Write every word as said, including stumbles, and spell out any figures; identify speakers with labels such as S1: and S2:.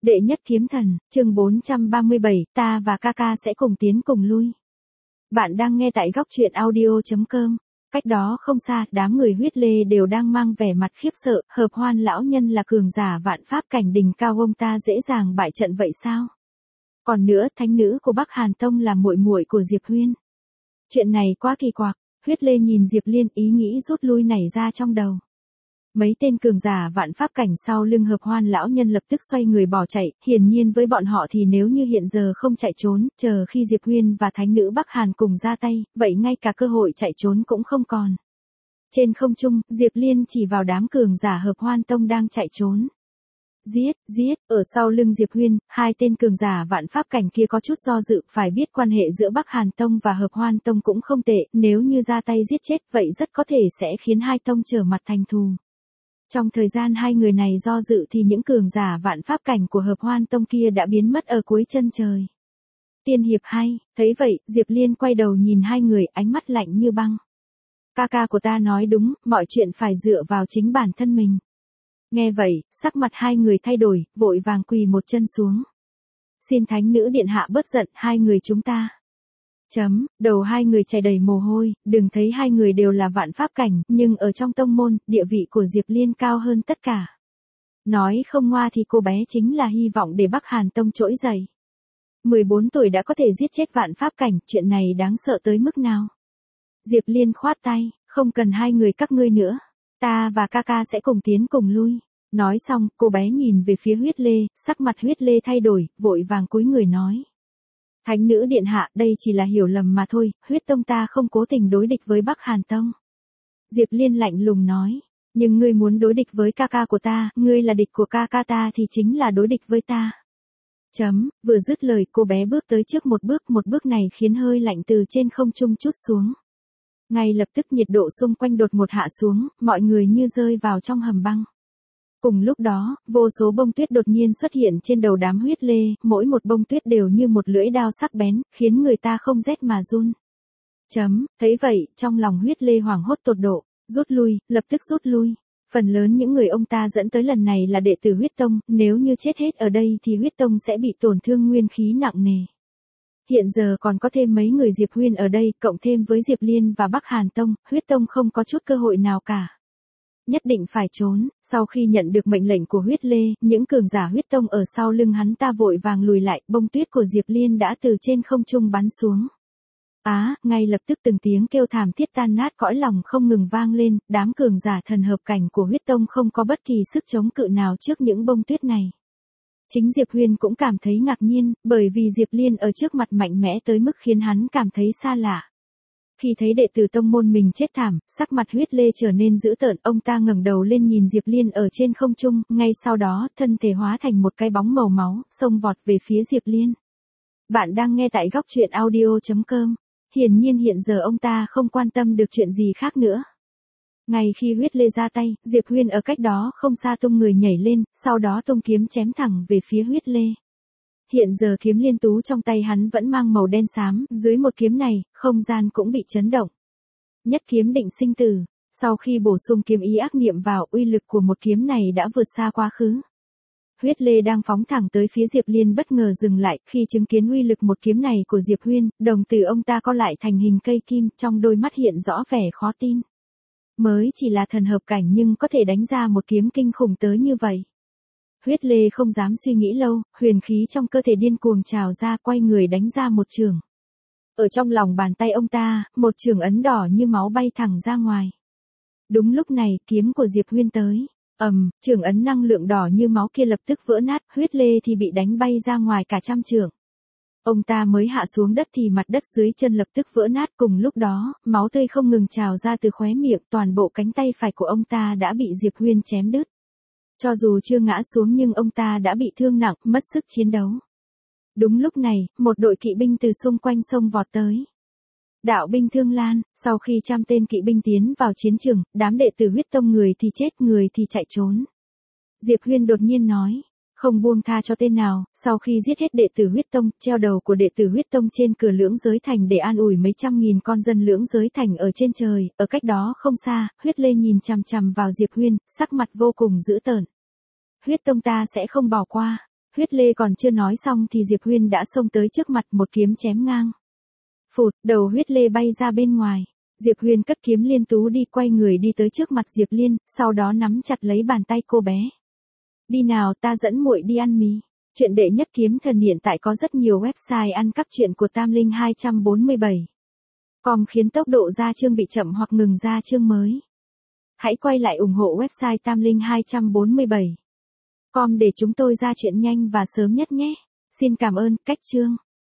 S1: Đệ nhất kiếm thần, chương bốn trăm ba mươi bảy, ta và ca ca sẽ cùng tiến cùng lui. Bạn đang nghe tại góc truyện audio chấm com. Cách đó không xa, đám người huyết lê đều đang mang vẻ mặt khiếp sợ, Hợp Hoan lão nhân là cường giả vạn pháp cảnh đỉnh cao, ông ta dễ dàng bại trận vậy sao? Còn nữa, thánh nữ của Bắc Hàn Tông là muội muội của Diệp Huyên. Chuyện này quá kỳ quặc, huyết lê nhìn Diệp Liên, ý nghĩ rút lui nảy ra trong đầu. Mấy tên cường giả vạn pháp cảnh sau lưng Hợp Hoan lão nhân lập tức xoay người bỏ chạy, hiển nhiên với bọn họ thì nếu như hiện giờ không chạy trốn, chờ khi Diệp Huyên và thánh nữ Bắc Hàn cùng ra tay, vậy ngay cả cơ hội chạy trốn cũng không còn. Trên không trung, Diệp Liên chỉ vào đám cường giả Hợp Hoan Tông đang chạy trốn. Giết, giết, ở sau lưng Diệp Huyên, hai tên cường giả vạn pháp cảnh kia có chút do dự, phải biết quan hệ giữa Bắc Hàn Tông và Hợp Hoan Tông cũng không tệ, nếu như ra tay giết chết vậy rất có thể sẽ khiến hai tông trở mặt thành thù. Trong thời gian hai người này do dự thì những cường giả vạn pháp cảnh của Hợp Hoan Tông kia đã biến mất ở cuối chân trời. Tiên hiệp hay, thấy vậy, Diệp Liên quay đầu nhìn hai người, ánh mắt lạnh như băng. Ca ca của ta nói đúng, mọi chuyện phải dựa vào chính bản thân mình. Nghe vậy, sắc mặt hai người thay đổi, vội vàng quỳ một chân xuống. Xin thánh nữ điện hạ bớt giận, hai người chúng ta. Chấm, đầu hai người chảy đầy mồ hôi, đừng thấy hai người đều là vạn pháp cảnh, nhưng ở trong tông môn, địa vị của Diệp Liên cao hơn tất cả. Nói không ngoa thì cô bé chính là hy vọng để Bắc Hàn Tông trỗi dậy. mười bốn tuổi đã có thể giết chết vạn pháp cảnh, chuyện này đáng sợ tới mức nào? Diệp Liên khoát tay, không cần hai người các ngươi nữa. Ta và ca ca sẽ cùng tiến cùng lui. Nói xong, cô bé nhìn về phía huyết lê, sắc mặt huyết lê thay đổi, vội vàng cúi người nói. Thánh nữ điện hạ, đây chỉ là hiểu lầm mà thôi, huyết tông ta không cố tình đối địch với Bắc Hàn Tông. Diệp Liên lạnh lùng nói, nhưng ngươi muốn đối địch với ca ca của ta, ngươi là địch của ca ca ta thì chính là đối địch với ta. Chấm, vừa dứt lời cô bé bước tới trước một bước, một bước này khiến hơi lạnh từ trên không trung trút xuống. Ngay lập tức nhiệt độ xung quanh đột ngột hạ xuống, mọi người như rơi vào trong hầm băng. Cùng lúc đó, vô số bông tuyết đột nhiên xuất hiện trên đầu đám huyết lê, mỗi một bông tuyết đều như một lưỡi đao sắc bén, khiến người ta không rét mà run. Chấm, thấy vậy, trong lòng huyết lê hoảng hốt tột độ, rút lui, lập tức rút lui. Phần lớn những người ông ta dẫn tới lần này là đệ tử huyết tông, nếu như chết hết ở đây thì huyết tông sẽ bị tổn thương nguyên khí nặng nề. Hiện giờ còn có thêm mấy người Diệp Huyên ở đây, cộng thêm với Diệp Liên và Bắc Hàn Tông, huyết tông không có chút cơ hội nào cả. Nhất định phải trốn, sau khi nhận được mệnh lệnh của huyết lê, những cường giả huyết tông ở sau lưng hắn ta vội vàng lùi lại, bông tuyết của Diệp Liên đã từ trên không trung bắn xuống. Á, à, ngay lập tức từng tiếng kêu thảm thiết tan nát cõi lòng không ngừng vang lên, đám cường giả thần hợp cảnh của huyết tông không có bất kỳ sức chống cự nào trước những bông tuyết này. Chính Diệp Huyên cũng cảm thấy ngạc nhiên, bởi vì Diệp Liên ở trước mặt mạnh mẽ tới mức khiến hắn cảm thấy xa lạ. Khi thấy đệ tử tông môn mình chết thảm, sắc mặt huyết lê trở nên dữ tợn, ông ta ngẩng đầu lên nhìn Diệp Liên ở trên không trung, ngay sau đó, thân thể hóa thành một cái bóng màu máu, xông vọt về phía Diệp Liên. Bạn đang nghe tại góc truyện audio chấm com. Hiển nhiên hiện giờ ông ta không quan tâm được chuyện gì khác nữa. Ngay khi huyết lê ra tay, Diệp Huyên ở cách đó không xa tung người nhảy lên, sau đó tung kiếm chém thẳng về phía huyết lê. Hiện giờ kiếm liên tú trong tay hắn vẫn mang màu đen xám, dưới một kiếm này, không gian cũng bị chấn động. Nhất kiếm định sinh tử, sau khi bổ sung kiếm ý ác niệm vào, uy lực của một kiếm này đã vượt xa quá khứ. Huyết lê đang phóng thẳng tới phía Diệp Liên bất ngờ dừng lại, khi chứng kiến uy lực một kiếm này của Diệp Huyên, đồng tử ông ta co lại thành hình cây kim, trong đôi mắt hiện rõ vẻ khó tin. Mới chỉ là thần hợp cảnh nhưng có thể đánh ra một kiếm kinh khủng tới như vậy. Huyết lê không dám suy nghĩ lâu, huyền khí trong cơ thể điên cuồng trào ra, quay người đánh ra một chưởng. Ở trong lòng bàn tay ông ta, một chưởng ấn đỏ như máu bay thẳng ra ngoài. Đúng lúc này, kiếm của Diệp Huyên tới. Ầm, um, chưởng ấn năng lượng đỏ như máu kia lập tức vỡ nát, huyết lê thì bị đánh bay ra ngoài cả trăm chưởng. Ông ta mới hạ xuống đất thì mặt đất dưới chân lập tức vỡ nát, cùng lúc đó, máu tươi không ngừng trào ra từ khóe miệng, toàn bộ cánh tay phải của ông ta đã bị Diệp Huyên chém đứt. Cho dù chưa ngã xuống nhưng ông ta đã bị thương nặng, mất sức chiến đấu. Đúng lúc này, một đội kỵ binh từ xung quanh sông vọt tới. Đạo binh Thương Lan, sau khi trăm tên kỵ binh tiến vào chiến trường, đám đệ tử huyết tông người thì chết, người thì chạy trốn. Diệp Huyên đột nhiên nói, không buông tha cho tên nào, sau khi giết hết đệ tử huyết tông, treo đầu của đệ tử huyết tông trên cửa lưỡng giới thành để an ủi mấy trăm nghìn con dân lưỡng giới thành ở trên trời, ở cách đó không xa, huyết lê nhìn chằm chằm vào Diệp Huyên, sắc mặt vô cùng dữ tợn. Huyết tông ta sẽ không bỏ qua. Huyết Lê còn chưa nói xong thì Diệp Huyên đã xông tới trước mặt một kiếm chém ngang. Phụt, đầu Huyết Lê bay ra bên ngoài. Diệp Huyên cất kiếm liên tú đi quay người đi tới trước mặt Diệp Liên, sau đó nắm chặt lấy bàn tay cô bé. Đi nào ta dẫn muội đi ăn mì. Chuyện đệ nhất kiếm thần hiện tại có rất nhiều website ăn cắp truyện của Tam Linh hai bốn bảy. Com khiến tốc độ ra chương bị chậm hoặc ngừng ra chương mới. Hãy quay lại ủng hộ website Tam Linh hai bốn bảy. Com để chúng tôi ra chuyện nhanh và sớm nhất nhé. Xin cảm ơn, cách chương.